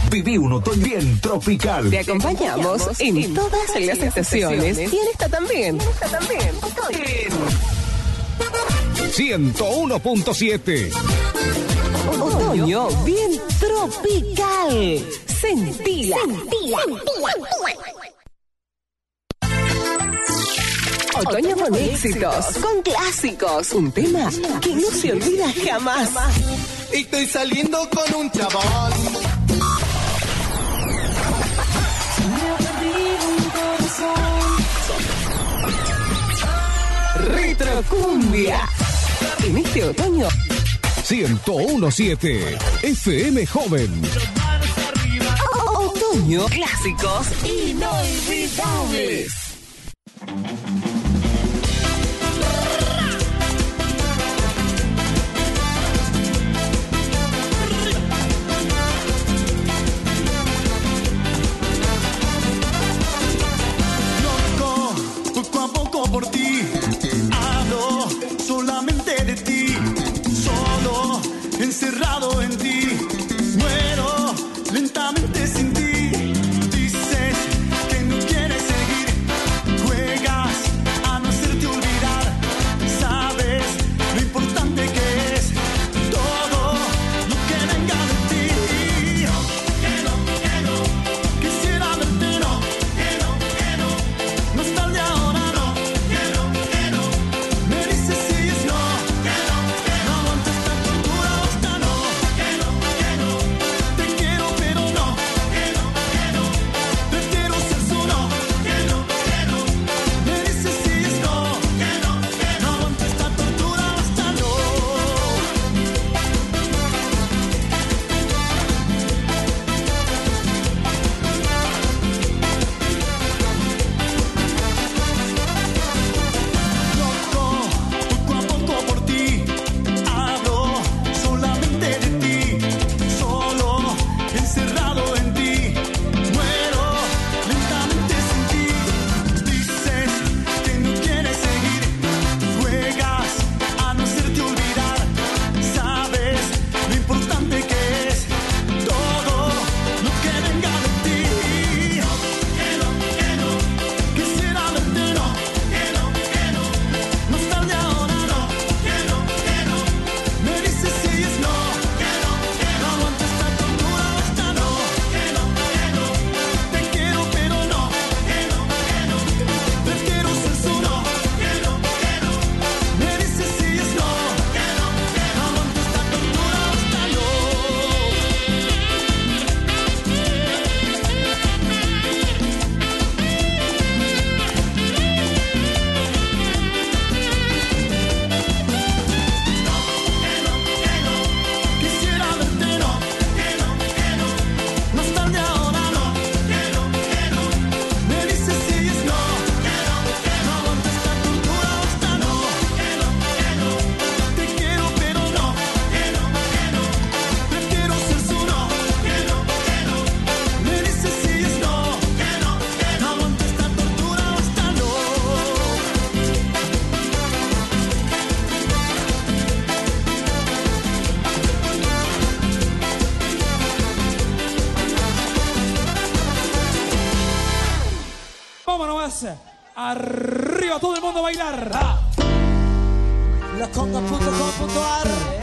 Viví un otoño bien tropical. Te acompañamos en todas las estaciones y en esta también. 101.7. Otoño bien tropical. Sentila. Otoño con éxitos, con clásicos. Un tema que no se olvida jamás. Estoy saliendo con un chabón. Retrocumbia. En este otoño 101.7 FM Joven. Otoño, clásicos inolvidables. Loco, poco a poco por ti. Hablo solamente de ti. Solo encerrado en ti. Muero lentamente sin ti. Dices que no quieres seguir. Juegas a no hacerte olvidar. Sabes lo importante que es todo lo que venga de ti. Quisiera verte, no. No estar de ahora, no. Me dices si es no. No aguanto esta tortura, basta, no. Te quiero, pero no. Prefiero ser su no. Me dices si es no. No aguanto esta tortura, basta, no. Loco, poco a poco por ti. Hablo solamente de ti. Solo encerrado en ti. Muero lentamente sin ti. Dices que no quieres seguir. Juegas a no hacerte olvidar. Sabes lo importante que es todo lo que venga de ti. Quisiera verte, no. No estar de ahora, no. Me dices si es no. No aguanto esta tortura, basta, no. Te quiero, pero no. Prefiero ser su no. Me dices si es no. No aguanto esta tortura, basta, no. Quisiera verte, no. No estar de ahora, no. Me dices si es no. No aguanto esta tortura, basta, no. Te quiero, pero no. Prefiero ser su no. Me dices si es no. No aguanto esta tortura, basta, no. Vamos nomás. Arriba todo el mundo a bailar. Laconga.com.ar